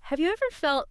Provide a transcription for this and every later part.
Have you ever felt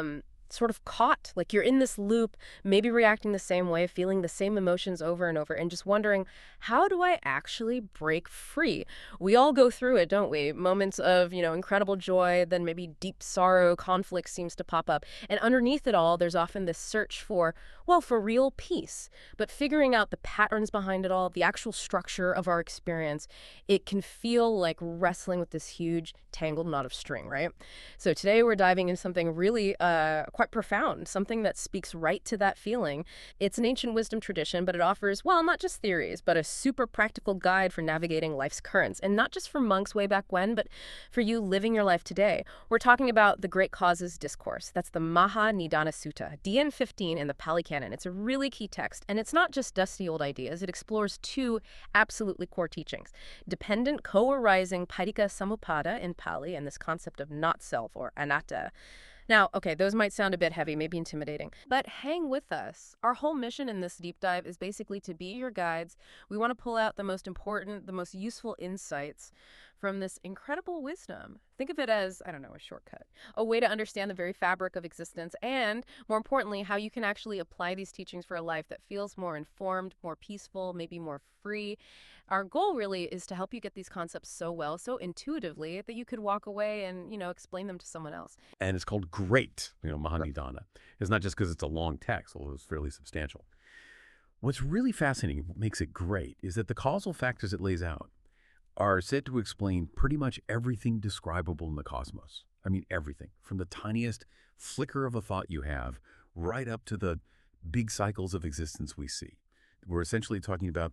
sort of caught? Like you're in this loop, maybe reacting the same way, feeling the same emotions over and over, and just wondering, how do I actually break free? We all go through it, don't we? Moments of, incredible joy, then maybe deep sorrow, conflict seems to pop up. And underneath it all, there's often this search for, well, for real peace. But figuring out the patterns behind it all, the actual structure of our experience, it can feel like wrestling with this huge tangled knot of string, right? So today we're diving into something really quite profound, something that speaks right to that feeling. It's an ancient wisdom tradition, but it offers, well, not just theories, but a super practical guide for navigating life's currents. And not just for monks way back when, but for you living your life today. We're talking about the Great Causes Discourse. That's the Maha Nidana Sutta, DN 15 in the Pali Canon. It's a really key text, and it's not just dusty old ideas. It explores two absolutely core teachings: dependent co-arising paticca samuppada in Pali, and this concept of not self or anatta. Now, okay, those might sound a bit heavy, maybe intimidating, but hang with us. Our whole mission in this deep dive is basically to be your guides. We want to pull out the most important, the most useful insights from this incredible wisdom. Think of it as, I don't know, a shortcut, a way to understand the very fabric of existence, and more importantly, how you can actually apply these teachings for a life that feels more informed, more peaceful, maybe more free. Our goal really is to help you get these concepts so well, so intuitively, that you could walk away and, explain them to someone else. And it's called great, Mahanidana. It's not just because it's a long text, although it's fairly substantial. What's really fascinating, what makes it great, is that the causal factors it lays out are said to explain pretty much everything describable in the cosmos. I mean, everything, from the tiniest flicker of a thought you have right up to the big cycles of existence we see. We're essentially talking about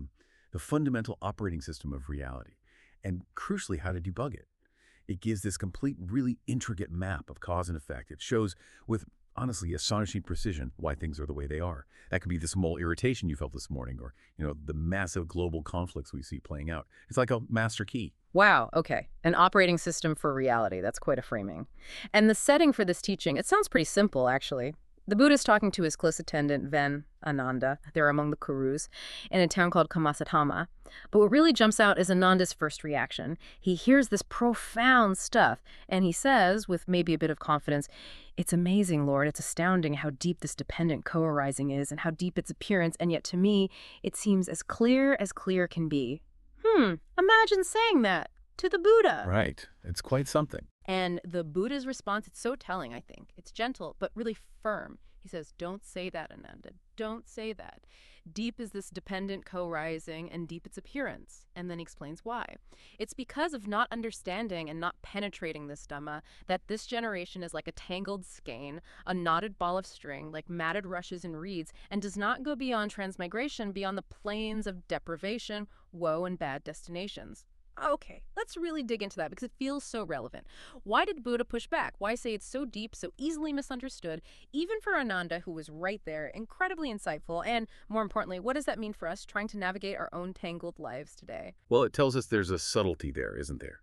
the fundamental operating system of reality, and crucially, how to debug it. It gives this complete, really intricate map of cause and effect. It shows with, honestly, astonishing precision why things are the way they are. That could be the small irritation you felt this morning, or, the massive global conflicts we see playing out. It's like a master key. Wow, okay. An operating system for reality. That's quite a framing. And the setting for this teaching, it sounds pretty simple, actually. The Buddha is talking to his close attendant, Ven Ananda. They're among the Kurus in a town called Kamasadhamma. But what really jumps out is Ananda's first reaction. He hears this profound stuff, and he says, with maybe a bit of confidence, "It's amazing, Lord. It's astounding how deep this dependent co-arising is and how deep its appearance, and yet to me, it seems as clear can be." Imagine saying that to the Buddha. Right. It's quite something. And the Buddha's response, it's so telling, I think. It's gentle, but really firm. He says, "Don't say that, Ananda. Don't say that. Deep is this dependent co-rising, and deep its appearance." And then he explains why. It's because of not understanding and not penetrating this Dhamma that this generation is like a tangled skein, a knotted ball of string, like matted rushes and reeds, and does not go beyond transmigration, beyond the plains of deprivation, woe, and bad destinations. Okay, let's really dig into that because it feels so relevant. Why did Buddha push back? Why say it's so deep, so easily misunderstood, even for Ananda, who was right there, incredibly insightful? And more importantly, what does that mean for us trying to navigate our own tangled lives today? Well, it tells us there's a subtlety there, isn't there?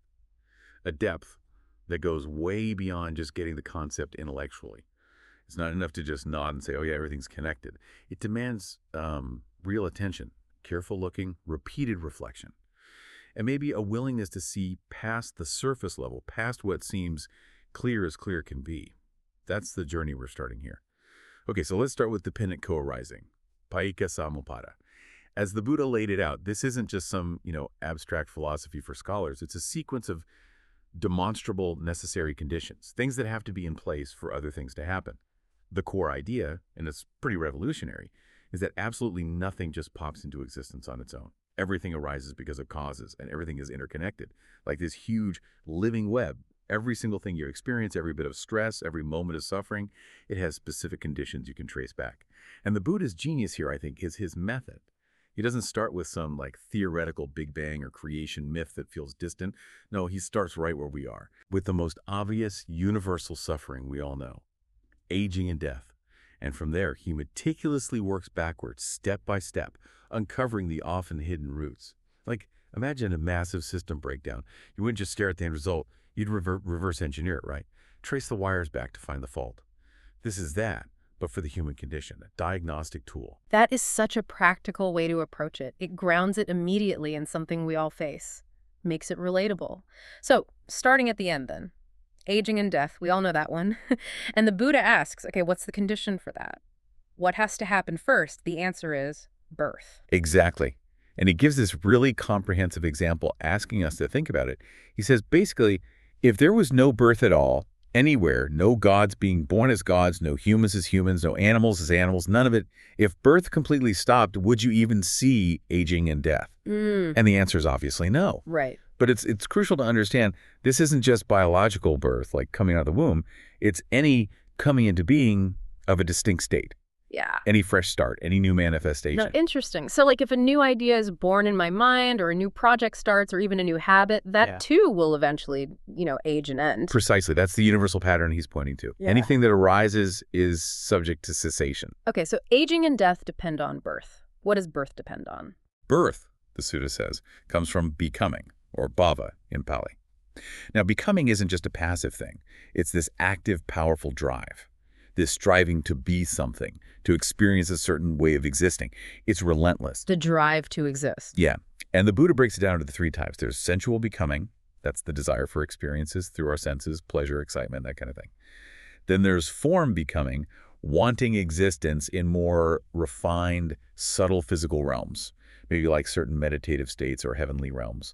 A depth that goes way beyond just getting the concept intellectually. It's not enough to just nod and say, oh yeah, everything's connected. It demands real attention, careful looking, repeated reflection, and maybe a willingness to see past the surface level, past what seems clear as clear can be. That's the journey we're starting here. Okay, so let's start with dependent co-arising, paicca samuppada. As the Buddha laid it out, this isn't just some, abstract philosophy for scholars. It's a sequence of demonstrable necessary conditions, things that have to be in place for other things to happen. The core idea, and it's pretty revolutionary, is that absolutely nothing just pops into existence on its own. Everything arises because of causes, and everything is interconnected, like this huge living web. Every single thing you experience, every bit of stress, every moment of suffering, it has specific conditions you can trace back. And the Buddha's genius here, I think, is his method. He doesn't start with some theoretical Big Bang or creation myth that feels distant. No, he starts right where we are, with the most obvious universal suffering we all know, aging and death. And from there, he meticulously works backwards, step by step, uncovering the often hidden roots. Imagine a massive system breakdown. You wouldn't just stare at the end result. You'd reverse engineer it, right? Trace the wires back to find the fault. This is that, but for the human condition, a diagnostic tool. That is such a practical way to approach it. It grounds it immediately in something we all face, makes it relatable. So, starting at the end then. aging and death. We all know that one. And the Buddha asks, okay, what's the condition for that? What has to happen first? The answer is birth. Exactly. And he gives this really comprehensive example asking us to think about it. He says, basically, if there was no birth at all, anywhere, no gods being born as gods, no humans as humans, no animals as animals, none of it, if birth completely stopped, would you even see aging and death? And the answer is obviously no. Right. But it's crucial to understand this isn't just biological birth, like coming out of the womb. It's any coming into being of a distinct state. Yeah. Any fresh start, any new manifestation. No, interesting. So like if a new idea is born in my mind or a new project starts or even a new habit, that too will eventually, age and end. Precisely. That's the universal pattern he's pointing to. Yeah. Anything that arises is subject to cessation. Okay, so aging and death depend on birth. What does birth depend on? Birth, the Sutta says, comes from becoming, or bhava in Pali. Now, becoming isn't just a passive thing. It's this active, powerful drive. This striving to be something, to experience a certain way of existing. It's relentless. The drive to exist. Yeah. And the Buddha breaks it down into 3 types. There's sensual becoming. That's the desire for experiences through our senses, pleasure, excitement, that kind of thing. Then there's form becoming, wanting existence in more refined, subtle physical realms, maybe like certain meditative states or heavenly realms.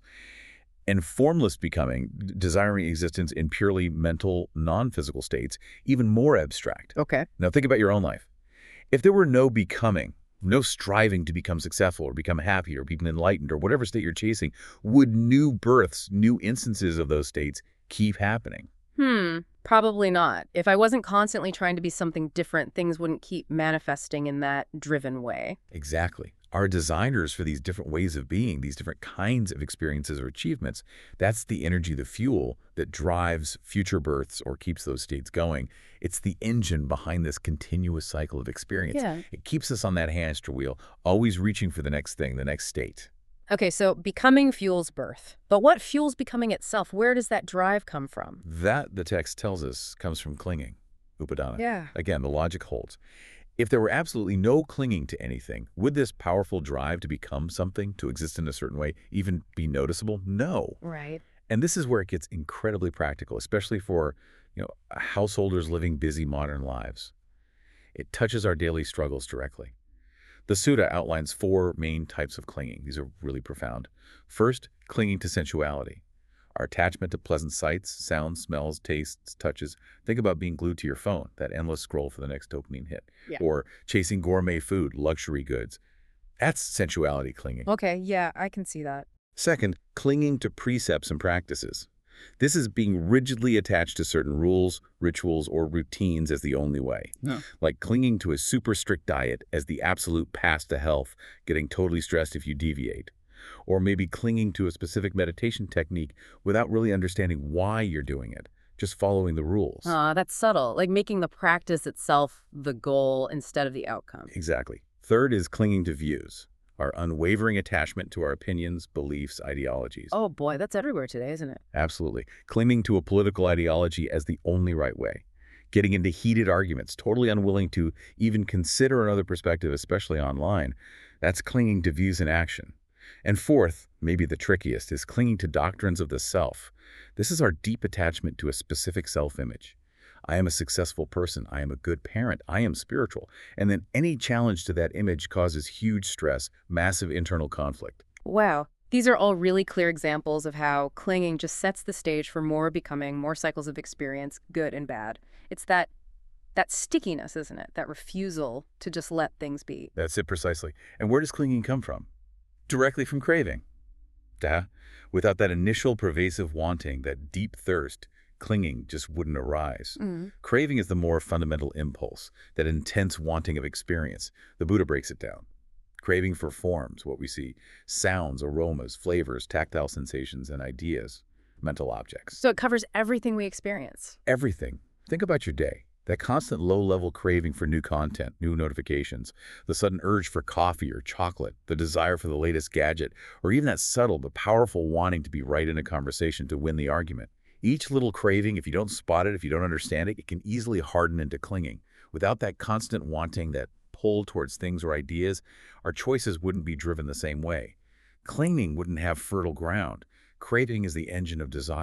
And formless becoming, desiring existence in purely mental, non-physical states, even more abstract. Okay. Now think about your own life. If there were no becoming, no striving to become successful or become happy or become enlightened or whatever state you're chasing, would new births, new instances of those states keep happening? Probably not. If I wasn't constantly trying to be something different, things wouldn't keep manifesting in that driven way. Exactly. Our designers for these different ways of being, these different kinds of experiences or achievements, that's the energy, the fuel that drives future births or keeps those states going. It's the engine behind this continuous cycle of experience. Yeah. It keeps us on that hamster wheel, always reaching for the next thing, the next state. Okay, so becoming fuels birth. But what fuels becoming itself? Where does that drive come from? That, the text tells us, comes from clinging, upadana. Yeah. Again, the logic holds. If there were absolutely no clinging to anything, would this powerful drive to become something, to exist in a certain way, even be noticeable? No. Right. And this is where it gets incredibly practical, especially for, householders living busy modern lives. It touches our daily struggles directly. The Sutta outlines 4 main types of clinging. These are really profound. First, clinging to sensuality. Our attachment to pleasant sights, sounds, smells, tastes, touches. Think about being glued to your phone, that endless scroll for the next dopamine hit. Yeah. Or chasing gourmet food, luxury goods. That's sensuality clinging. Okay, yeah, I can see that. Second, clinging to precepts and practices. This is being rigidly attached to certain rules, rituals, or routines as the only way. No. Like clinging to a super strict diet as the absolute path to health, getting totally stressed if you deviate. Or maybe clinging to a specific meditation technique without really understanding why you're doing it, just following the rules. That's subtle, like making the practice itself the goal instead of the outcome. Exactly. Third is clinging to views, our unwavering attachment to our opinions, beliefs, ideologies. Oh boy, that's everywhere today, isn't it? Absolutely. Clinging to a political ideology as the only right way. Getting into heated arguments, totally unwilling to even consider another perspective, especially online. That's clinging to views in action. And fourth, maybe the trickiest, is clinging to doctrines of the self. This is our deep attachment to a specific self-image. I am a successful person. I am a good parent. I am spiritual. And then any challenge to that image causes huge stress, massive internal conflict. Wow. These are all really clear examples of how clinging just sets the stage for more becoming, more cycles of experience, good and bad. It's that stickiness, isn't it? That refusal to just let things be. That's it precisely. And where does clinging come from? Directly from craving. Duh. Without that initial pervasive wanting, that deep thirst, clinging just wouldn't arise. Craving is the more fundamental impulse, that intense wanting of experience. The Buddha breaks it down. Craving for forms, what we see, sounds, aromas, flavors, tactile sensations, and ideas, mental objects. So it covers everything we experience. Everything. Think about your day. That constant low-level craving for new content, new notifications, the sudden urge for coffee or chocolate, the desire for the latest gadget, or even that subtle but powerful wanting to be right in a conversation to win the argument. Each little craving, if you don't spot it, if you don't understand it, it can easily harden into clinging. Without that constant wanting, that pull towards things or ideas, our choices wouldn't be driven the same way. Clinging wouldn't have fertile ground. Craving is the engine of desire.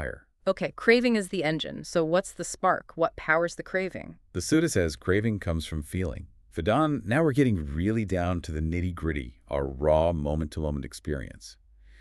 Okay, craving is the engine. So what's the spark? What powers the craving? The Sutta says craving comes from feeling. Vedant, now we're getting really down to the nitty-gritty, our raw moment-to-moment experience.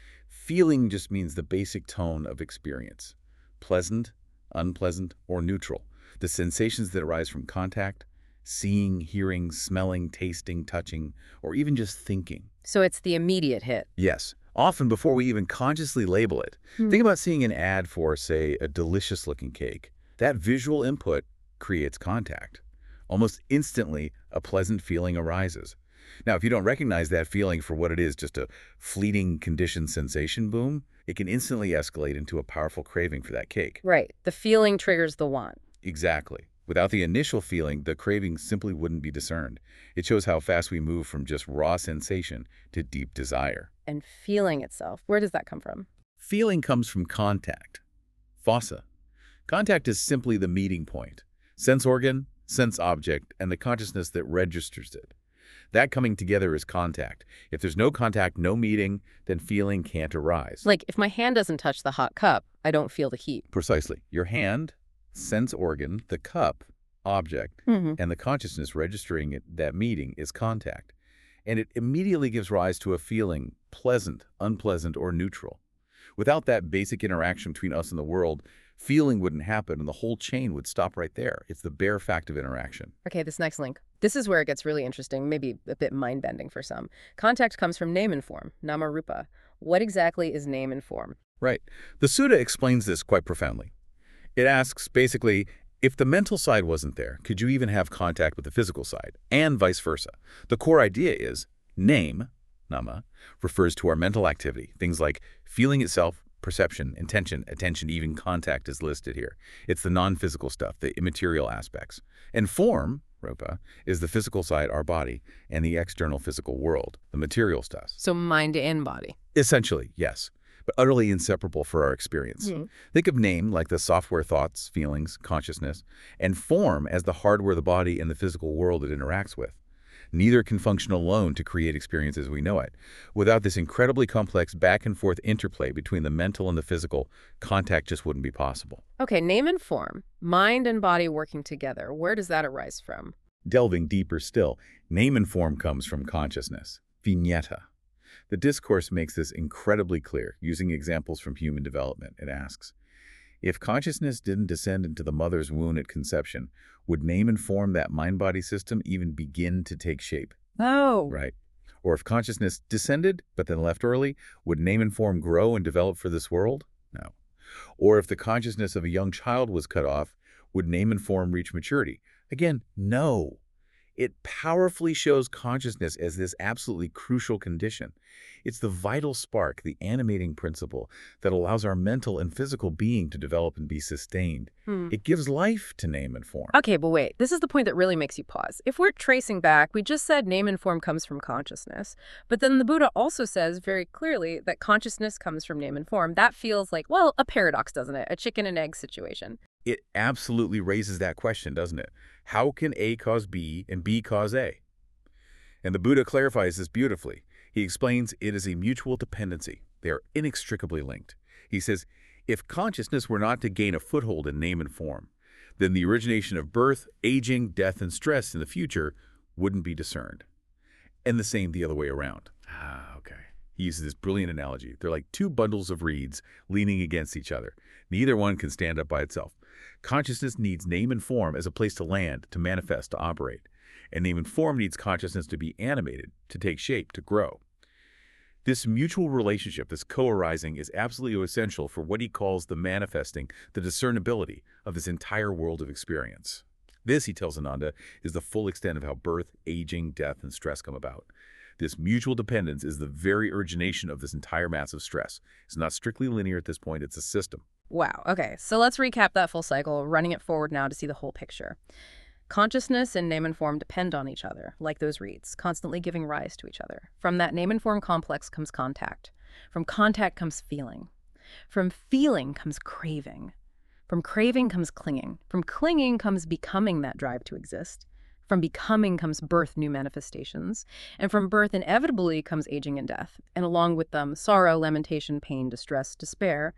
Feeling just means the basic tone of experience. Pleasant, unpleasant, or neutral. The sensations that arise from contact, seeing, hearing, smelling, tasting, touching, or even just thinking. So it's the immediate hit. Yes, often before we even consciously label it. Think about seeing an ad for, say, a delicious-looking cake. That visual input creates contact. Almost instantly, a pleasant feeling arises. Now, if you don't recognize that feeling for what it is, just a fleeting conditioned sensation boom, it can instantly escalate into a powerful craving for that cake. Right. The feeling triggers the want. Exactly. Without the initial feeling, the craving simply wouldn't be discerned. It shows how fast we move from just raw sensation to deep desire. And feeling itself, where does that come from? Feeling comes from contact. Fossa. Contact is simply the meeting point. Sense organ, sense object, and the consciousness that registers it. That coming together is contact. If there's no contact, no meeting, then feeling can't arise. Like, if my hand doesn't touch the hot cup, I don't feel the heat. Precisely. Your hand, sense organ, the cup, object, and the consciousness registering it, that meeting is contact. And it immediately gives rise to a feeling, pleasant, unpleasant, or neutral. Without that basic interaction between us and the world, feeling wouldn't happen and the whole chain would stop right there. It's the bare fact of interaction. Okay, this next link. This is where it gets really interesting, maybe a bit mind-bending for some. Contact comes from name and form, nama rupa. What exactly is name and form? Right. The Sutta explains this quite profoundly. It asks, basically, if the mental side wasn't there, could you even have contact with the physical side? And vice versa. The core idea is name, nama, refers to our mental activity, things like feeling itself, perception, intention, attention, even contact is listed here. It's the non-physical stuff, the immaterial aspects. And form, rupa, is the physical side, our body, and the external physical world, the material stuff. So mind and body. Essentially, yes, but utterly inseparable for our experience. Think of name like the software thoughts, feelings, consciousness, and form as the hardware the body and the physical world it interacts with. Neither can function alone to create experience as we know it. Without this incredibly complex back-and-forth interplay between the mental and the physical, contact just wouldn't be possible. Okay, name and form, mind and body working together. Where does that arise from? Delving deeper still, name and form comes from consciousness, vignetta. The discourse makes this incredibly clear, using examples from human development. It asks, if consciousness didn't descend into the mother's womb at conception, would name and form, that mind-body system, even begin to take shape? Oh. Right. Or if consciousness descended, but then left early, would name and form grow and develop for this world? No. Or if the consciousness of a young child was cut off, would name and form reach maturity? Again, no. It powerfully shows consciousness as this absolutely crucial condition. It's the vital spark, the animating principle that allows our mental and physical being to develop and be sustained. It gives life to name and form. Okay, but wait, this is the point that really makes you pause. If we're tracing back, we just said name and form comes from consciousness. But then the Buddha also says very clearly that consciousness comes from name and form. That feels like, well, a paradox, doesn't it? A chicken and egg situation. It absolutely raises that question, doesn't it? How can A cause B and B cause A? And the Buddha clarifies this beautifully. He explains it is a mutual dependency. They are inextricably linked. He says, if consciousness were not to gain a foothold in name and form, then the origination of birth, aging, death, and stress in the future wouldn't be discerned. And the same the other way around. Okay. He uses this brilliant analogy. They're like two bundles of reeds leaning against each other. Neither one can stand up by itself. Consciousness needs name and form as a place to land, to manifest, to operate. And name and form needs consciousness to be animated, to take shape, to grow. This mutual relationship, this co-arising, is absolutely essential for what he calls the manifesting, the discernibility of this entire world of experience. This, he tells Ananda, is the full extent of how birth, aging, death, and stress come about. This mutual dependence is the very origination of this entire massive stress. It's not strictly linear at this point, it's a system. Wow, okay, so let's recap that full cycle, running it forward now to see the whole picture. Consciousness and name and form depend on each other, like those reeds, constantly giving rise to each other. From that name and form complex comes contact. From contact comes feeling. From feeling comes craving. From craving comes clinging. From clinging comes becoming that drive to exist. From becoming comes birth, new manifestations. And from birth inevitably comes aging and death. And along with them, sorrow, lamentation, pain, distress, despair.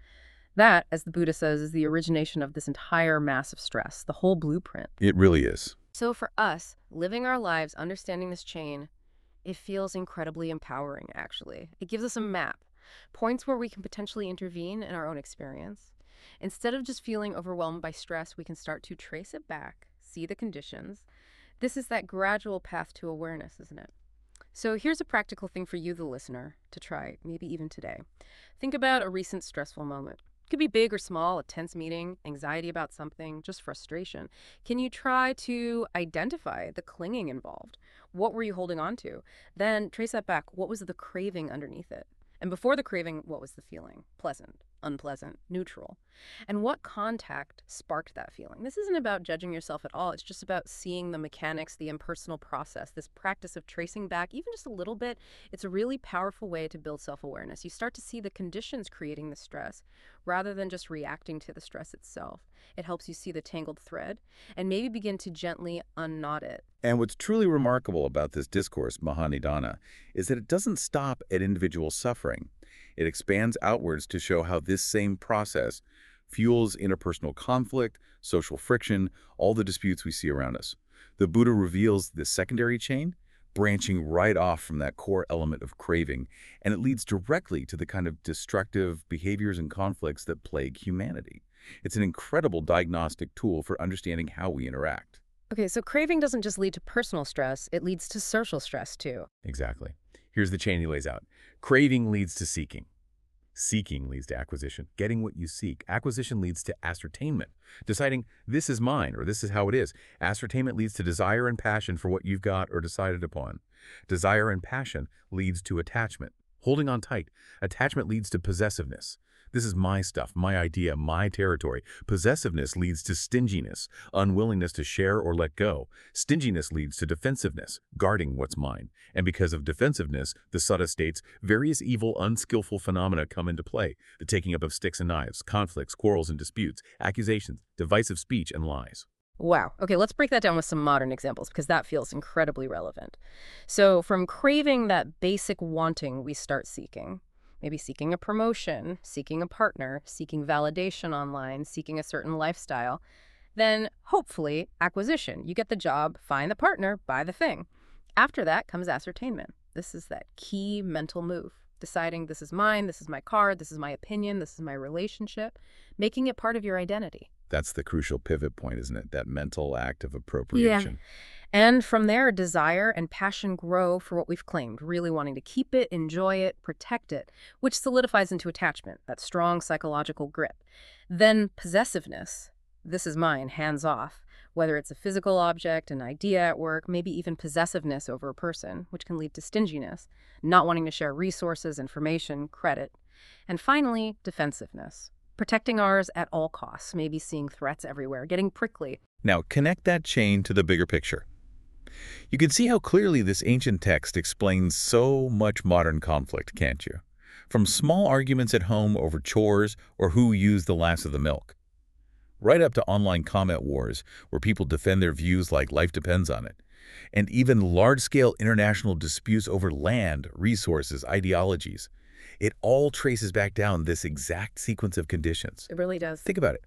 That, as the Buddha says, is the origination of this entire mass of stress, the whole blueprint. It really is. So for us, living our lives, understanding this chain, it feels incredibly empowering, actually. It gives us a map, points where we can potentially intervene in our own experience. Instead of just feeling overwhelmed by stress, we can start to trace it back, see the conditions. This is that gradual path to awareness, isn't it? So here's a practical thing for you, the listener, to try, maybe even today. Think about a recent stressful moment. It could be big or small, a tense meeting, anxiety about something, just frustration. Can you try to identify the clinging involved? What were you holding on to? Then trace that back. What was the craving underneath it? And before the craving, what was the feeling? Pleasant, unpleasant, neutral. And what contact sparked that feeling? This isn't about judging yourself at all. It's just about seeing the mechanics, the impersonal process, this practice of tracing back, even just a little bit. It's a really powerful way to build self-awareness. You start to see the conditions creating the stress rather than just reacting to the stress itself. It helps you see the tangled thread and maybe begin to gently unknot it. And what's truly remarkable about this discourse, Mahanidana, is that it doesn't stop at individual suffering. It expands outwards to show how this same process fuels interpersonal conflict, social friction, all the disputes we see around us. The Buddha reveals this secondary chain, branching right off from that core element of craving, and it leads directly to the kind of destructive behaviors and conflicts that plague humanity. It's an incredible diagnostic tool for understanding how we interact. Okay, so craving doesn't just lead to personal stress, it leads to social stress too. Exactly. Here's the chain he lays out. Craving leads to seeking. Seeking leads to acquisition, getting what you seek. Acquisition leads to ascertainment, deciding this is mine or this is how it is. Ascertainment leads to desire and passion for what you've got or decided upon. Desire and passion leads to attachment, holding on tight. Attachment leads to possessiveness. This is my stuff, my idea, my territory. Possessiveness leads to stinginess, unwillingness to share or let go. Stinginess leads to defensiveness, guarding what's mine. And because of defensiveness, the Sutta states, various evil, unskillful phenomena come into play. The taking up of sticks and knives, conflicts, quarrels and disputes, accusations, divisive speech, and lies. Wow. Okay, let's break that down with some modern examples because that feels incredibly relevant. So from craving that basic wanting, we start seeking. Maybe seeking a promotion, seeking a partner, seeking validation online, seeking a certain lifestyle. Then, hopefully, acquisition. You get the job, find the partner, buy the thing. After that comes ascertainment. This is that key mental move. Deciding this is mine, this is my card, this is my opinion, this is my relationship. Making it part of your identity. That's the crucial pivot point, isn't it? That mental act of appropriation. And from there, desire and passion grow for what we've claimed, really wanting to keep it, enjoy it, protect it, which solidifies into attachment, that strong psychological grip. Then possessiveness, this is mine, hands off, whether it's a physical object, an idea at work, maybe even possessiveness over a person, which can lead to stinginess, not wanting to share resources, information, credit. And finally, defensiveness. Protecting ours at all costs, maybe seeing threats everywhere, getting prickly. Now, connect that chain to the bigger picture. You can see how clearly this ancient text explains so much modern conflict, can't you? From small arguments at home over chores or who used the last of the milk, right up to online comment wars where people defend their views like life depends on it, and even large-scale international disputes over land, resources, ideologies. It all traces back down this exact sequence of conditions. It really does. Think about it.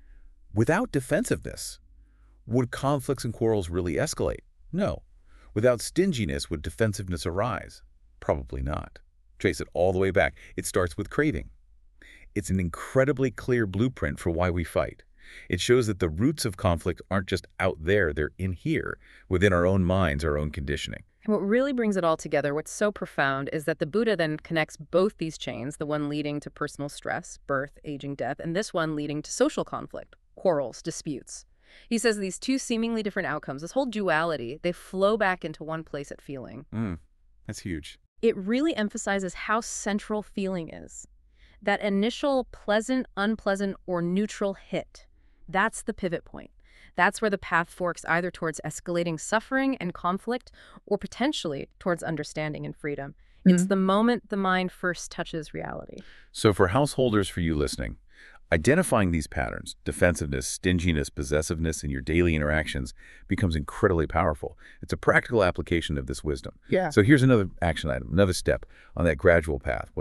Without defensiveness, would conflicts and quarrels really escalate? No. Without stinginess, would defensiveness arise? Probably not. Trace it all the way back. It starts with craving. It's an incredibly clear blueprint for why we fight. It shows that the roots of conflict aren't just out there, they're in here, within our own minds, our own conditioning. And what really brings it all together, what's so profound, is that the Buddha then connects both these chains, the one leading to personal stress, birth, aging, death, and this one leading to social conflict, quarrels, disputes. He says these two seemingly different outcomes, this whole duality, they flow back into one place at feeling. That's huge. It really emphasizes how central feeling is. That initial pleasant, unpleasant, or neutral hit, that's the pivot point. That's where the path forks either towards escalating suffering and conflict or potentially towards understanding and freedom. It's the moment the mind first touches reality. So for householders, for you listening, identifying these patterns, defensiveness, stinginess, possessiveness in your daily interactions becomes incredibly powerful. It's a practical application of this wisdom. Yeah. So here's another action item, another step on that gradual path. When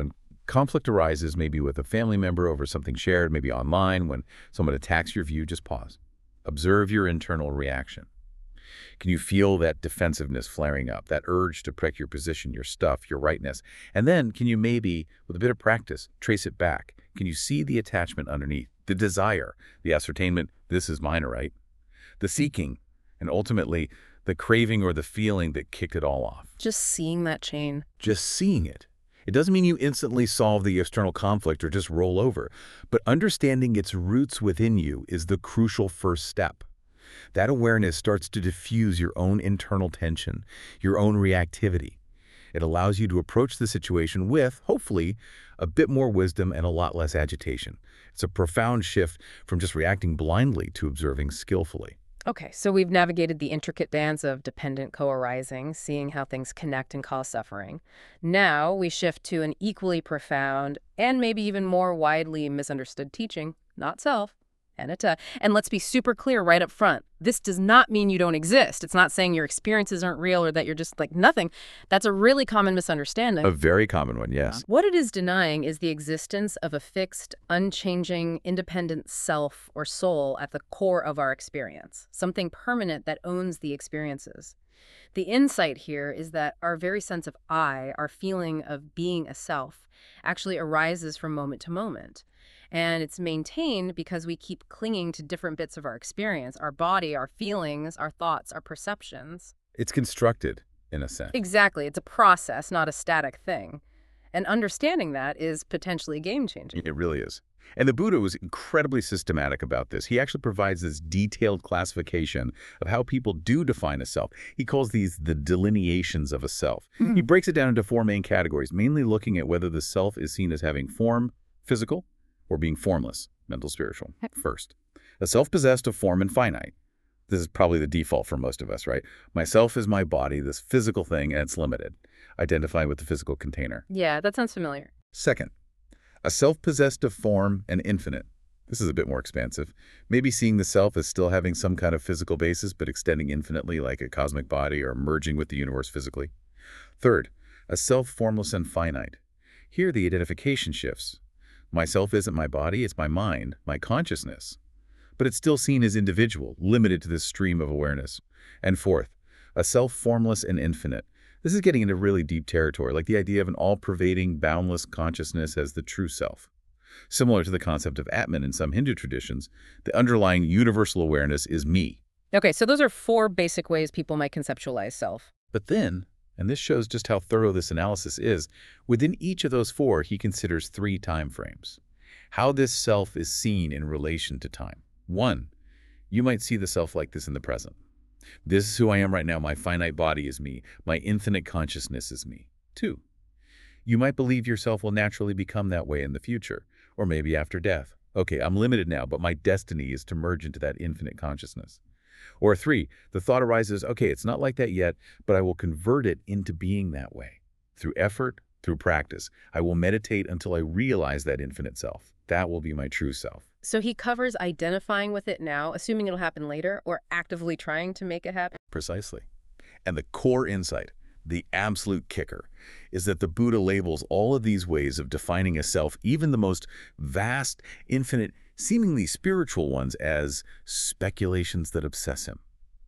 Conflict arises maybe with a family member over something shared, maybe online. When someone attacks your view, just pause. Observe your internal reaction. Can you feel that defensiveness flaring up, that urge to protect your position, your stuff, your rightness? And then can you maybe, with a bit of practice, trace it back? Can you see the attachment underneath, the desire, the ascertainment, this is mine, right? The seeking, and ultimately the craving or the feeling that kicked it all off. Just seeing that chain. Just seeing it. It doesn't mean you instantly solve the external conflict or just roll over, but understanding its roots within you is the crucial first step. That awareness starts to diffuse your own internal tension, your own reactivity. It allows you to approach the situation with, hopefully, a bit more wisdom and a lot less agitation. It's a profound shift from just reacting blindly to observing skillfully. Okay, so we've navigated the intricate dance of dependent co-arising, seeing how things connect and cause suffering. Now we shift to an equally profound and maybe even more widely misunderstood teaching, not self, anatta. And let's be super clear right up front. This does not mean you don't exist. It's not saying your experiences aren't real or that you're just like nothing. That's a really common misunderstanding. A very common one, yes. What it is denying is the existence of a fixed, unchanging, independent self or soul at the core of our experience, something permanent that owns the experiences. The insight here is that our very sense of I, our feeling of being a self, actually arises from moment to moment. And it's maintained because we keep clinging to different bits of our experience, our body, our feelings, our thoughts, our perceptions. It's constructed, in a sense. Exactly. It's a process, not a static thing. And understanding that is potentially game-changing. It really is. And the Buddha was incredibly systematic about this. He actually provides this detailed classification of how people do define a self. He calls these the delineations of a self. He breaks it down into four main categories, mainly looking at whether the self is seen as having form, physical, or being formless, mental, spiritual. First, a self possessed of form and finite. This is probably the default for most of us, right? Myself is my body, this physical thing, and it's limited, identified with the physical container. Yeah, that sounds familiar. Second, a self possessed of form and infinite. This is a bit more expansive. Maybe seeing the self as still having some kind of physical basis, but extending infinitely like a cosmic body or merging with the universe physically. Third, a self formless and finite. Here the identification shifts. Myself isn't my body, it's my mind, my consciousness. But it's still seen as individual, limited to this stream of awareness. And fourth, a self formless and infinite. This is getting into really deep territory, like the idea of an all-pervading, boundless consciousness as the true self. Similar to the concept of Atman in some Hindu traditions, the underlying universal awareness is me. Okay, so those are four basic ways people might conceptualize self. But then, and this shows just how thorough this analysis is, within each of those four, he considers three time frames. How this self is seen in relation to time. One, you might see the self like this in the present. This is who I am right now. My finite body is me. My infinite consciousness is me. Two, you might believe yourself will naturally become that way in the future, or maybe after death. Okay, I'm limited now, but my destiny is to merge into that infinite consciousness. Or three, the thought arises, okay, it's not like that yet, but I will convert it into being that way. Through effort, through practice, I will meditate until I realize that infinite self. That will be my true self. So he covers identifying with it now, assuming it'll happen later, or actively trying to make it happen. Precisely. And the core insight, the absolute kicker, is that the Buddha labels all of these ways of defining a self, even the most vast, infinite, seemingly spiritual ones, as speculations that obsess him.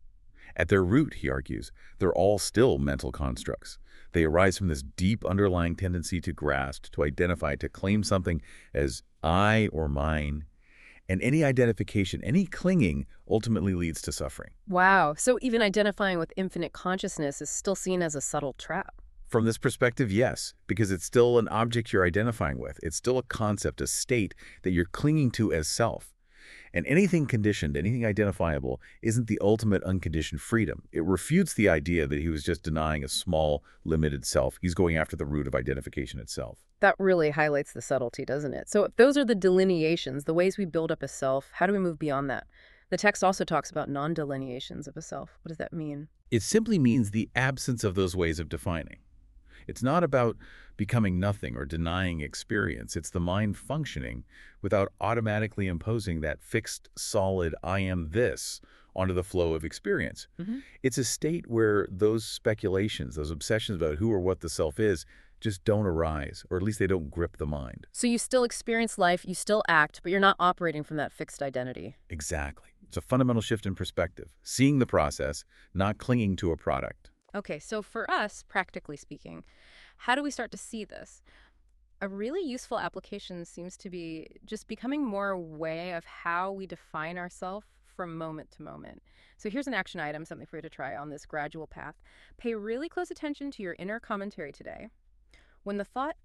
At their root, he argues, they're all still mental constructs. They arise from this deep underlying tendency to grasp, to identify, to claim something as I or mine. And any identification, any clinging, ultimately leads to suffering. Wow, so even identifying with infinite consciousness is still seen as a subtle trap. From this perspective, yes, because it's still an object you're identifying with. It's still a concept, a state that you're clinging to as self. And anything conditioned, anything identifiable, isn't the ultimate unconditioned freedom. It refutes the idea that he was just denying a small, limited self. He's going after the root of identification itself. That really highlights the subtlety, doesn't it? So if those are the delineations, the ways we build up a self, how do we move beyond that? The text also talks about non-delineations of a self. What does that mean? It simply means the absence of those ways of defining. It's not about becoming nothing or denying experience. It's the mind functioning without automatically imposing that fixed, solid, I am this onto the flow of experience. It's a state where those speculations, those obsessions about who or what the self is, just don't arise, or at least they don't grip the mind. So you still experience life, you still act, but you're not operating from that fixed identity. Exactly. It's a fundamental shift in perspective, seeing the process, not clinging to a product. Okay, so for us, practically speaking, how do we start to see this? A really useful application seems to be just becoming more aware of how we define ourselves from moment to moment. So here's an action item, something for you to try on this gradual path. Pay really close attention to your inner commentary today. When the thought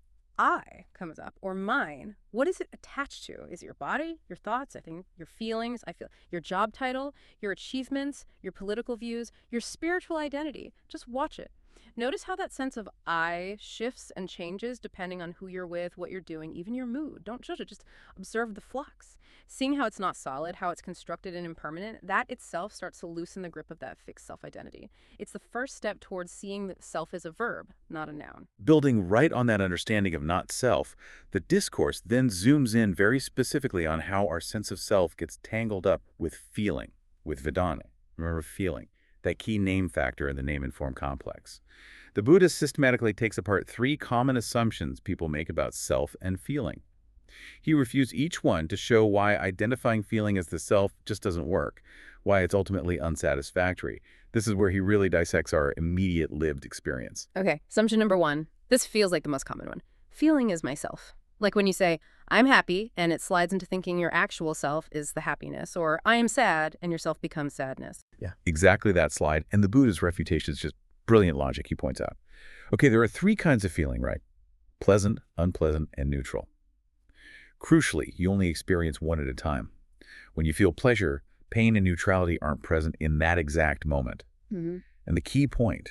I comes up, or mine, what is it attached to? Is it your body, your thoughts, I think your feelings, I feel your job title, your achievements, your political views, your spiritual identity? Just watch it. Notice how that sense of I shifts and changes depending on who you're with, what you're doing, even your mood. Don't judge it, just observe the flux. Seeing how it's not solid, how it's constructed and impermanent, that itself starts to loosen the grip of that fixed self-identity. It's the first step towards seeing the self as a verb, not a noun. Building right on that understanding of not self, the discourse then zooms in very specifically on how our sense of self gets tangled up with feeling, with Vedana. Remember feeling, that key name factor in the name and form complex. The Buddha systematically takes apart 3 common assumptions people make about self and feeling. He refutes each one to show why identifying feeling as the self just doesn't work, why it's ultimately unsatisfactory. This is where he really dissects our immediate lived experience. Okay, assumption number 1. This feels like the most common one. Feeling is myself. Like when you say, I'm happy, and it slides into thinking your actual self is the happiness, or I am sad, and your self becomes sadness. Yeah, exactly that slide. And the Buddha's refutation is just brilliant logic, he points out. Okay, there are 3 kinds of feeling, right? Pleasant, unpleasant, and neutral. Crucially, you only experience one at a time. When you feel pleasure, pain and neutrality aren't present in that exact moment. And the key point,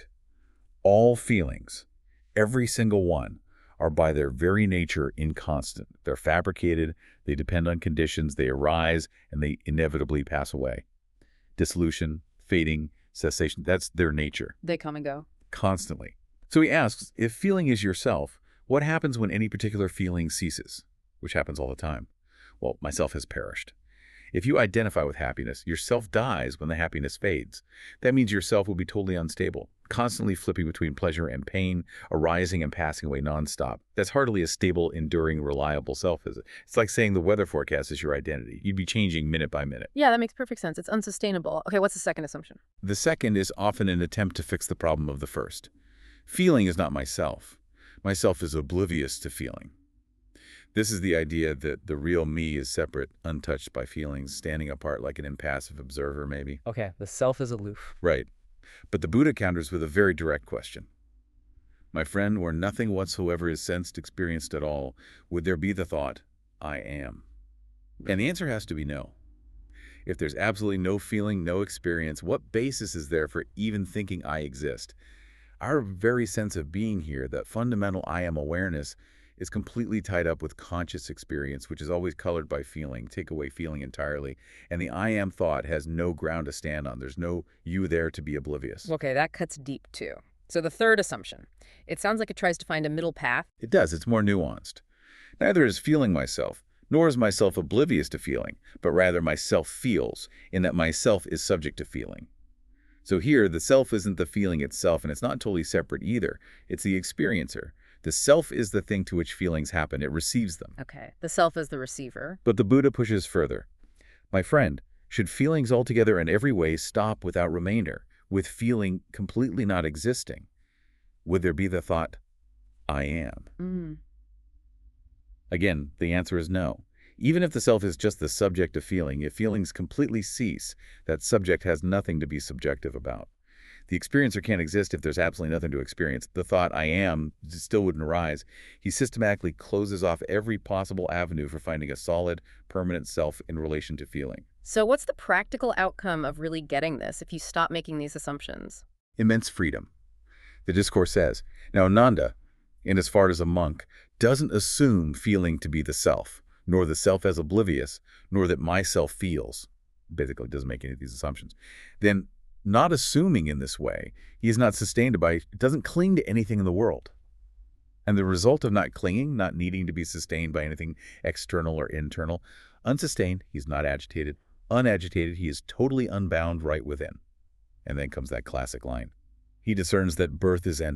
all feelings, every single one, are by their very nature inconstant. They're fabricated, they depend on conditions, they arise, and they inevitably pass away. Dissolution, fading, cessation, that's their nature. They come and go. Constantly. So he asks, if feeling is yourself, what happens when any particular feeling ceases? Which happens all the time. Well, myself has perished. If you identify with happiness, your self dies when the happiness fades. That means your self will be totally unstable, constantly flipping between pleasure and pain, arising and passing away nonstop. That's hardly a stable, enduring, reliable self, is it? It's like saying the weather forecast is your identity. You'd be changing minute by minute. Yeah, that makes perfect sense. It's unsustainable. Okay, what's the second assumption? The second is often an attempt to fix the problem of the first. Feeling is not myself. Myself is oblivious to feeling. This is the idea that the real me is separate, untouched by feelings, standing apart like an impassive observer, maybe. Okay, the self is aloof. Right. But the Buddha counters with a very direct question. My friend, where nothing whatsoever is sensed, experienced at all, would there be the thought, I am? And the answer has to be no. If there's absolutely no feeling, no experience, what basis is there for even thinking I exist? Our very sense of being here, that fundamental I am awareness, is completely tied up with conscious experience, which is always colored by feeling. Take away feeling entirely, and the I am thought has no ground to stand on. There's no you there to be oblivious. Okay, that cuts deep too. So the third assumption. It sounds like it tries to find a middle path. It does. It's more nuanced. Neither is feeling myself, nor is myself oblivious to feeling, but rather myself feels, in that myself is subject to feeling. So here, the self isn't the feeling itself, and it's not totally separate either. It's the experiencer. The self is the thing to which feelings happen. It receives them. Okay, the self is the receiver. But the Buddha pushes further. My friend, should feelings altogether in every way stop without remainder, with feeling completely not existing, would there be the thought, I am? Again, the answer is no. Even if the self is just the subject of feeling, if feelings completely cease, that subject has nothing to be subjective about. The experiencer can't exist if there's absolutely nothing to experience. The thought, I am, still wouldn't arise. He systematically closes off every possible avenue for finding a solid, permanent self in relation to feeling. So what's the practical outcome of really getting this if you stop making these assumptions? Immense freedom. The discourse says, now Nanda, in as far as a monk, doesn't assume feeling to be the self, nor the self as oblivious, nor that myself feels. Basically, doesn't make any of these assumptions. Then, not assuming in this way, he is not sustained by, doesn't cling to anything in the world. And the result of not clinging, not needing to be sustained by anything external or internal, unsustained, he's not agitated. Unagitated, he is totally unbound right within. And then comes that classic line. He discerns that birth is ended,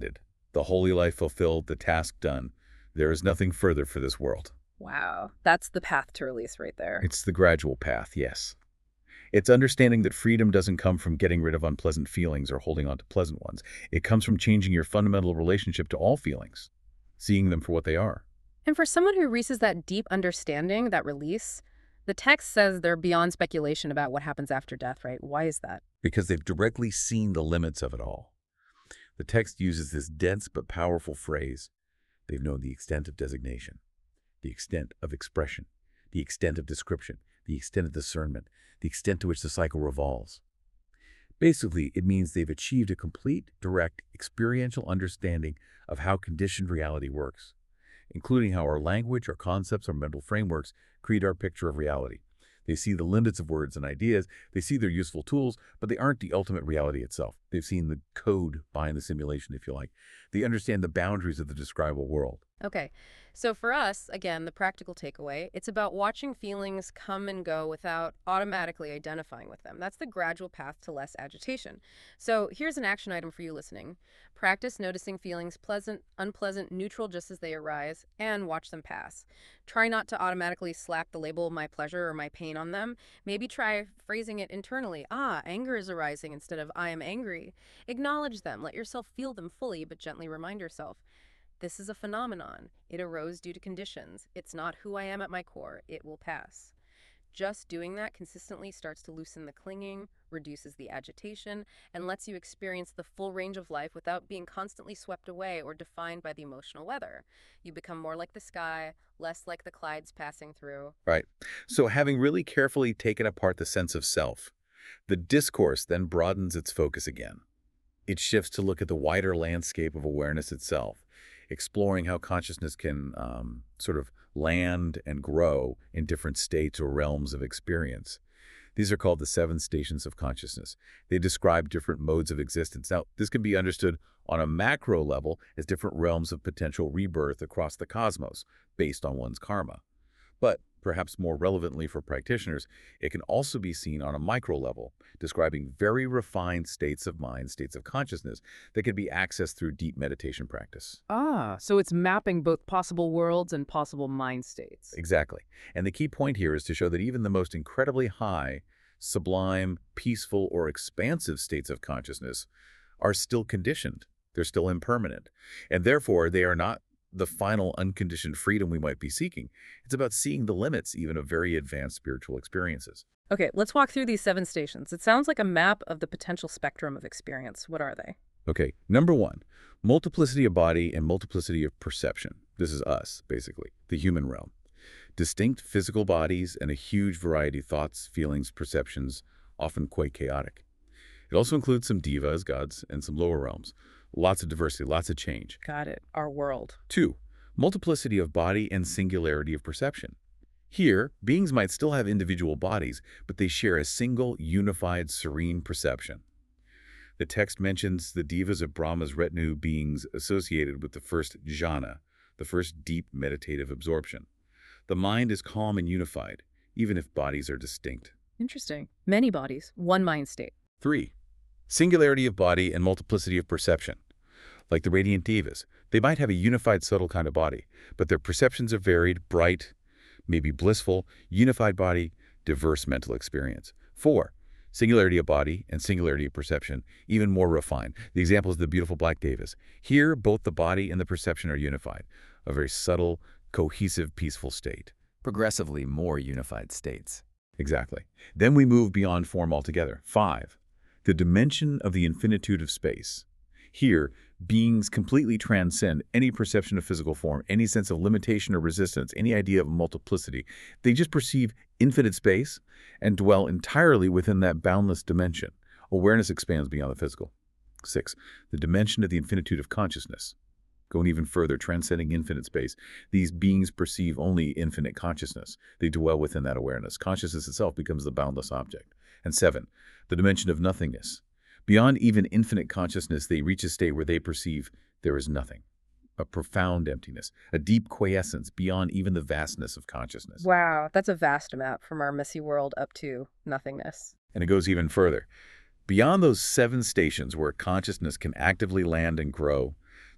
The holy life fulfilled, the task done. There is nothing further for this world. Wow, that's the path to release right there. It's the gradual path, yes. It's understanding that freedom doesn't come from getting rid of unpleasant feelings or holding on to pleasant ones. It comes from changing your fundamental relationship to all feelings, seeing them for what they are. And for someone who reaches that deep understanding, that release, the text says they're beyond speculation about what happens after death, right? Why is that? Because they've directly seen the limits of it all. The text uses this dense but powerful phrase. They've known the extent of designation, the extent of expression, the extent of description, the extent of discernment, the extent to which the cycle revolves. Basically, it means they've achieved a complete, direct, experiential understanding of how conditioned reality works, including how our language, our concepts, our mental frameworks create our picture of reality. They see the limits of words and ideas, they see their useful tools, but they aren't the ultimate reality itself. They've seen the code behind the simulation, if you like. They understand the boundaries of the describable world. Okay, so for us, again, the practical takeaway, it's about watching feelings come and go without automatically identifying with them. That's the gradual path to less agitation. So here's an action item for you listening. Practice noticing feelings pleasant, unpleasant, neutral just as they arise, and watch them pass. Try not to automatically slap the label my pleasure or my pain on them. Maybe try phrasing it internally. Anger is arising instead of I am angry. Acknowledge them. Let yourself feel them fully, but gently remind yourself. This is a phenomenon. It arose due to conditions. It's not who I am at my core. It will pass. Just doing that consistently starts to loosen the clinging, reduces the agitation, and lets you experience the full range of life without being constantly swept away or defined by the emotional weather. You become more like the sky, less like the clouds passing through. Right. So having really carefully taken apart the sense of self, the discourse then broadens its focus again. It shifts to look at the wider landscape of awareness itself, exploring how consciousness can sort of land and grow in different states or realms of experience. These are called the 7 stations of consciousness. They describe different modes of existence. Now, this can be understood on a macro level as different realms of potential rebirth across the cosmos based on one's karma. But perhaps more relevantly for practitioners, it can also be seen on a micro level, describing very refined states of mind, states of consciousness that can be accessed through deep meditation practice. So it's mapping both possible worlds and possible mind states. Exactly. And the key point here is to show that even the most incredibly high, sublime, peaceful, or expansive states of consciousness are still conditioned. They're still impermanent. And therefore, they are not the final unconditioned freedom we might be seeking. It's about seeing the limits even of very advanced spiritual experiences. Okay, let's walk through these 7 stations. It sounds like a map of the potential spectrum of experience. What are they? Okay, number 1, multiplicity of body and multiplicity of perception. This is us, basically, the human realm. Distinct physical bodies and a huge variety of thoughts, feelings, perceptions, often quite chaotic. It also includes some devas, gods, and some lower realms. Lots of diversity, lots of change. Got it. Our world. 2, multiplicity of body and singularity of perception. Here, beings might still have individual bodies, but they share a single, unified, serene perception. The text mentions the devas of Brahma's retinue beings associated with the first jhana, the first deep meditative absorption. The mind is calm and unified, even if bodies are distinct. Interesting. Many bodies, one mind state. 3, singularity of body and multiplicity of perception. Like the radiant devas, they might have a unified, subtle kind of body, but their perceptions are varied, bright, maybe blissful, unified body, diverse mental experience. 4, singularity of body and singularity of perception, even more refined. The example is the beautiful black devas. Here, both the body and the perception are unified, a very subtle, cohesive, peaceful state. Progressively more unified states. Exactly. Then we move beyond form altogether. 5, the dimension of the infinitude of space. Here, beings completely transcend any perception of physical form, any sense of limitation or resistance, any idea of multiplicity. They just perceive infinite space and dwell entirely within that boundless dimension. Awareness expands beyond the physical. 6, the dimension of the infinitude of consciousness. Going even further, transcending infinite space, these beings perceive only infinite consciousness. They dwell within that awareness. Consciousness itself becomes the boundless object. And 7, the dimension of nothingness. Beyond even infinite consciousness, they reach a state where they perceive there is nothing, a profound emptiness, a deep quiescence beyond even the vastness of consciousness. Wow, that's a vast map from our messy world up to nothingness. And it goes even further. Beyond those 7 stations where consciousness can actively land and grow,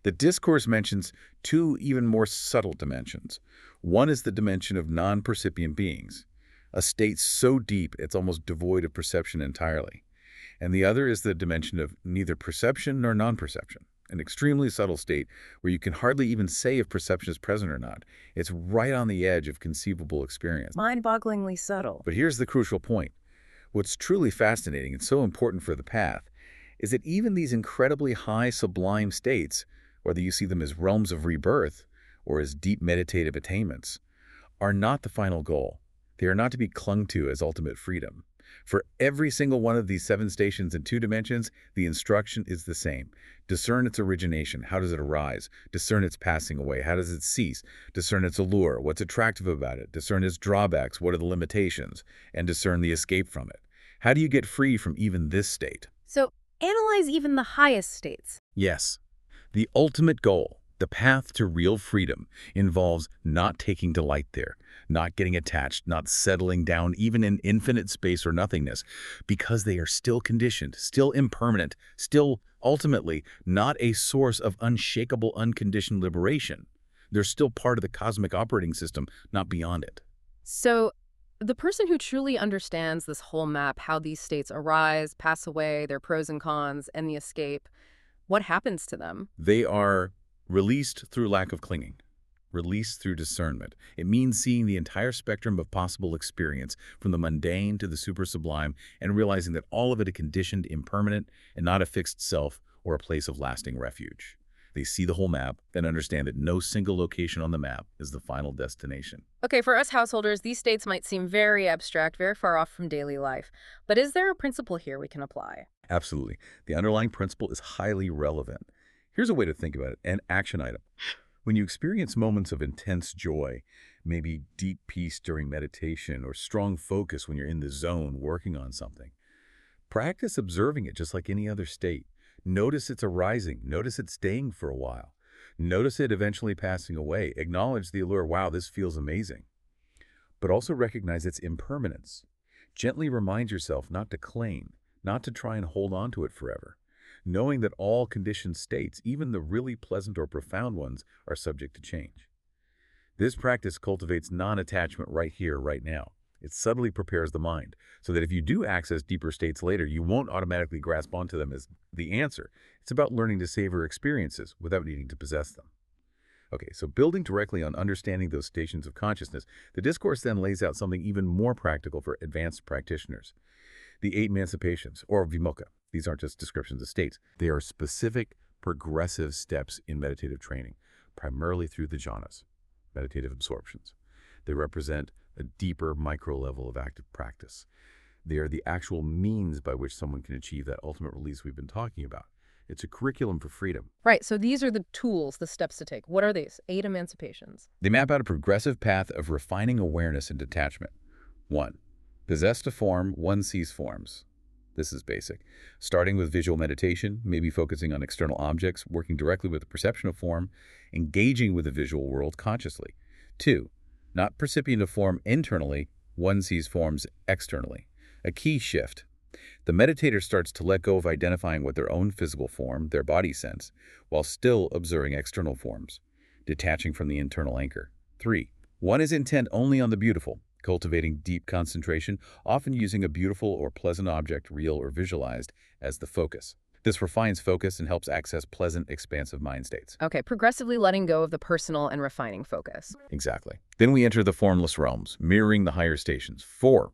The discourse mentions two even more subtle dimensions. One is the dimension of non-percipient beings, a state so deep it's almost devoid of perception entirely. And the other is the dimension of neither perception nor non-perception, an extremely subtle state where you can hardly even say if perception is present or not. It's right on the edge of conceivable experience. Mind-bogglingly subtle. But here's the crucial point. What's truly fascinating and so important for the path is that even these incredibly high sublime states, whether you see them as realms of rebirth or as deep meditative attainments, are not the final goal. They are not to be clung to as ultimate freedom. For every single one of these 7 stations in 2 dimensions, the instruction is the same. Discern its origination. How does it arise? Discern its passing away. How does it cease? Discern its allure. What's attractive about it? Discern its drawbacks. What are the limitations? And discern the escape from it. How do you get free from even this state? So analyze even the highest states. Yes. The ultimate goal, the path to real freedom, involves not taking delight there, not getting attached, not settling down even in infinite space or nothingness, because they are still conditioned, still impermanent, still ultimately not a source of unshakable, unconditioned liberation. They're still part of the cosmic operating system, not beyond it. So the person who truly understands this whole map, how these states arise, pass away, their pros and cons, and the escape, what happens to them? They are released through lack of clinging, released through discernment. It means seeing the entire spectrum of possible experience, from the mundane to the super sublime, and realizing that all of it is conditioned, impermanent, and not a fixed self or a place of lasting refuge. They see the whole map and understand that no single location on the map is the final destination. Okay, for us householders, these states might seem very abstract, very far off from daily life. But is there a principle here we can apply? Absolutely. The underlying principle is highly relevant. Here's a way to think about it, an action item. When you experience moments of intense joy, maybe deep peace during meditation or strong focus when you're in the zone working on something, practice observing it just like any other state. Notice its arising. Notice it staying for a while. Notice it eventually passing away. Acknowledge the allure. Wow, this feels amazing. But also recognize its impermanence. Gently remind yourself not to cling, not to try and hold on to it forever, knowing that all conditioned states, even the really pleasant or profound ones, are subject to change. This practice cultivates non-attachment right here, right now. It subtly prepares the mind so that if you do access deeper states later, you won't automatically grasp onto them as the answer. It's about learning to savor experiences without needing to possess them. Okay, so building directly on understanding those stations of consciousness, the discourse then lays out something even more practical for advanced practitioners. The 8 emancipations, or vimokkha. These aren't just descriptions of states. They are specific, progressive steps in meditative training, primarily through the jhanas, meditative absorptions. They represent a deeper micro level of active practice. They are the actual means by which someone can achieve that ultimate release we've been talking about. It's a curriculum for freedom. Right, so these are the tools, the steps to take. What are these? 8 emancipations. They map out a progressive path of refining awareness and detachment. 1. Possessed a form, one sees forms. This is basic. Starting with visual meditation, maybe focusing on external objects, working directly with the perception of form, engaging with the visual world consciously. 2. Not percipient of form internally, one sees forms externally. A key shift. The meditator starts to let go of identifying with their own physical form, their body sense, while still observing external forms, detaching from the internal anchor. 3. One is intent only on the beautiful, cultivating deep concentration, often using a beautiful or pleasant object, real or visualized, as the focus. This refines focus and helps access pleasant, expansive mind states. Okay, progressively letting go of the personal and refining focus. Exactly. Then we enter the formless realms, mirroring the higher stations. 4.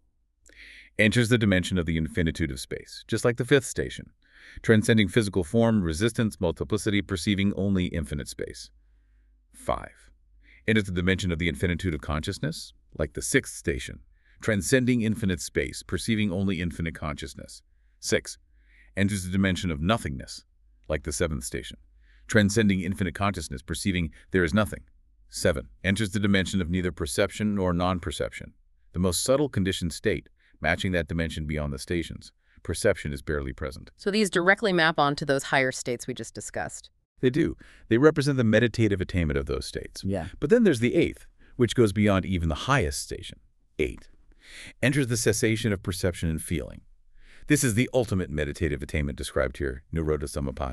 Enters the dimension of the infinitude of space, just like the 5th station, transcending physical form, resistance, multiplicity, perceiving only infinite space. 5. Enters the dimension of the infinitude of consciousness, like the 6th station, transcending infinite space, perceiving only infinite consciousness. 6. Enters the dimension of nothingness, like the 7th station, transcending infinite consciousness, perceiving there is nothing. 7. Enters the dimension of neither perception nor non-perception, the most subtle conditioned state, matching that dimension beyond the stations. Perception is barely present. So these directly map onto those higher states we just discussed. They do. They represent the meditative attainment of those states. Yeah. But then there's the 8th, which goes beyond even the highest station. 8. Enters the cessation of perception and feeling. This is the ultimate meditative attainment described here, Nirodha Samapatti.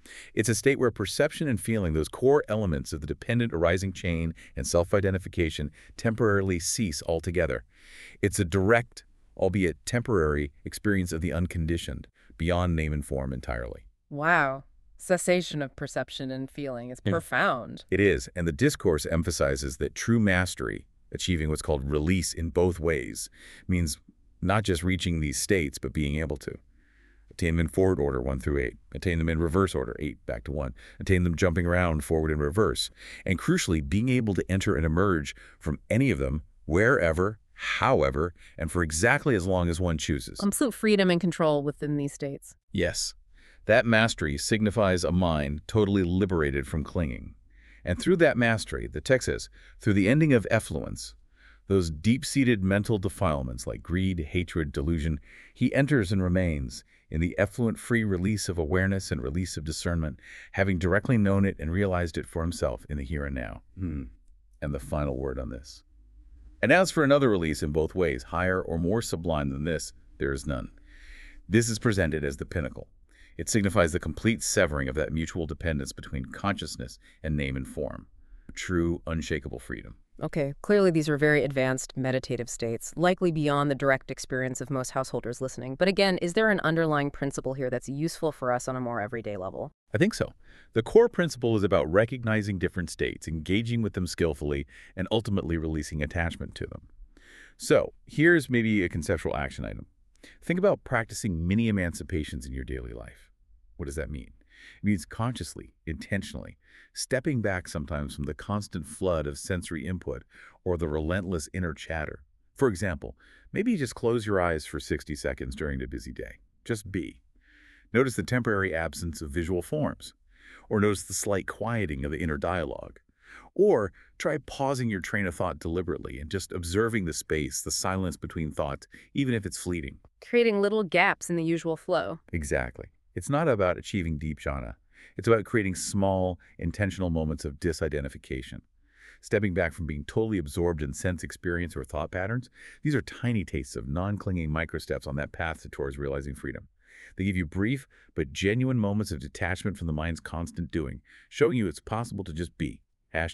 It's a state where perception and feeling, those core elements of the dependent arising chain and self-identification, temporarily cease altogether. It's a direct, albeit temporary, experience of the unconditioned, beyond name and form entirely. Wow. Cessation of perception and feeling is Yeah. profound. It is, and the discourse emphasizes that true mastery, achieving what's called release in both ways, means not just reaching these states, but being able to attain them in forward order 1 through 8, attain them in reverse order 8 back to 1, attain them jumping around forward and reverse, and crucially, being able to enter and emerge from any of them, wherever, however, and for exactly as long as one chooses. Absolute freedom and control within these states. Yes, that mastery signifies a mind totally liberated from clinging. And through that mastery, the text says, through the ending of effluence, those deep-seated mental defilements like greed, hatred, delusion, he enters and remains in the effluent free release of awareness and release of discernment, having directly known it and realized it for himself in the here and now. And the final word on this. And as for another release in both ways, higher or more sublime than this, there is none. This is presented as the pinnacle. It signifies the complete severing of that mutual dependence between consciousness and name and form. True, unshakable freedom. Okay, clearly these are very advanced meditative states, likely beyond the direct experience of most householders listening. But again, is there an underlying principle here that's useful for us on a more everyday level? I think so. The core principle is about recognizing different states, engaging with them skillfully, and ultimately releasing attachment to them. So, here's maybe a conceptual action item. Think about practicing mini emancipations in your daily life. What does that mean? It means consciously, intentionally, stepping back sometimes from the constant flood of sensory input or the relentless inner chatter. For example, maybe you just close your eyes for 60 seconds during a busy day. Just be. Notice the temporary absence of visual forms, or notice the slight quieting of the inner dialogue. Or try pausing your train of thought deliberately and just observing the space, the silence between thoughts, even if it's fleeting. Creating little gaps in the usual flow. Exactly. It's not about achieving deep jhana. It's about creating small, intentional moments of disidentification. Stepping back from being totally absorbed in sense experience or thought patterns, these are tiny tastes of non-clinging microsteps on that path towards realizing freedom. They give you brief but genuine moments of detachment from the mind's constant doing, showing you it's possible to just be.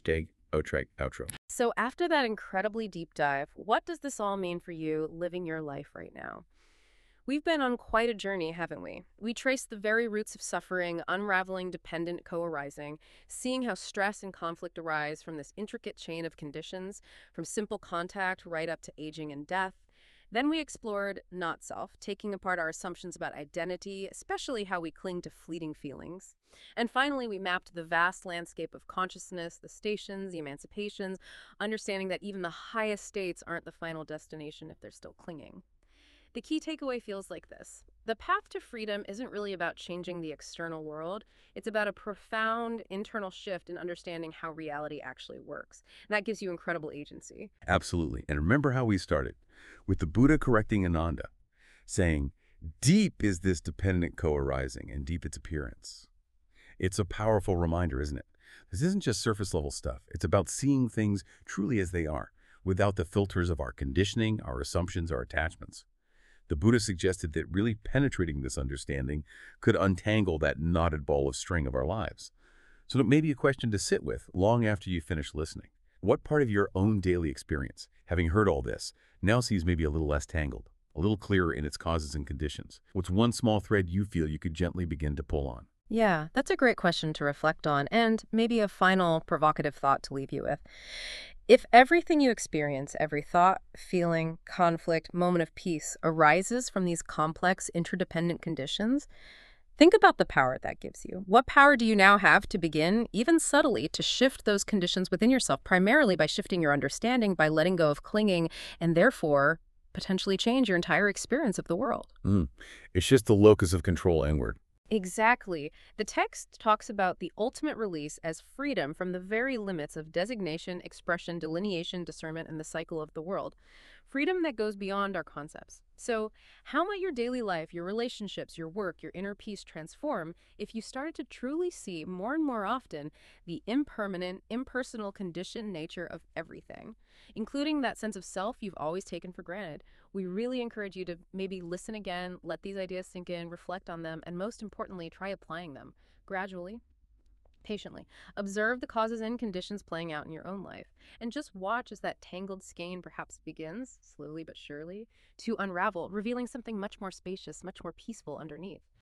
#Outro. So after that incredibly deep dive, what does this all mean for you living your life right now? We've been on quite a journey, haven't we? We traced the very roots of suffering, unraveling dependent co-arising, seeing how stress and conflict arise from this intricate chain of conditions, from simple contact right up to aging and death. Then we explored not-self, taking apart our assumptions about identity, especially how we cling to fleeting feelings. And finally, we mapped the vast landscape of consciousness, the stations, the emancipations, understanding that even the highest states aren't the final destination if they're still clinging. The key takeaway feels like this. The path to freedom isn't really about changing the external world. It's about a profound internal shift in understanding how reality actually works. And that gives you incredible agency. Absolutely. And remember how we started, with the Buddha correcting Ananda, saying, deep is this dependent co-arising and deep its appearance. It's a powerful reminder, isn't it? This isn't just surface-level stuff. It's about seeing things truly as they are, without the filters of our conditioning, our assumptions, our attachments. The Buddha suggested that really penetrating this understanding could untangle that knotted ball of string of our lives. So it may be a question to sit with long after you finish listening. What part of your own daily experience, having heard all this, now seems maybe a little less tangled, a little clearer in its causes and conditions? What's one small thread you feel you could gently begin to pull on? Yeah, that's a great question to reflect on, and maybe a final provocative thought to leave you with. If everything you experience, every thought, feeling, conflict, moment of peace arises from these complex, interdependent conditions, think about the power that gives you. What power do you now have to begin, even subtly, to shift those conditions within yourself, primarily by shifting your understanding, by letting go of clinging, and therefore potentially change your entire experience of the world? It's just the locus of control inward. Exactly. The text talks about the ultimate release as freedom from the very limits of designation, expression, delineation, discernment, and the cycle of the world. freedom that goes beyond our concepts. So, how might your daily life, your relationships, your work, your inner peace transform if you started to truly see more and more often the impermanent, impersonal, conditioned nature of everything, including that sense of self you've always taken for granted? We really encourage you to maybe listen again, let these ideas sink in, reflect on them, and most importantly, try applying them gradually, patiently. Observe the causes and conditions playing out in your own life, and just watch as that tangled skein perhaps begins, slowly but surely, to unravel, revealing something much more spacious, much more peaceful underneath.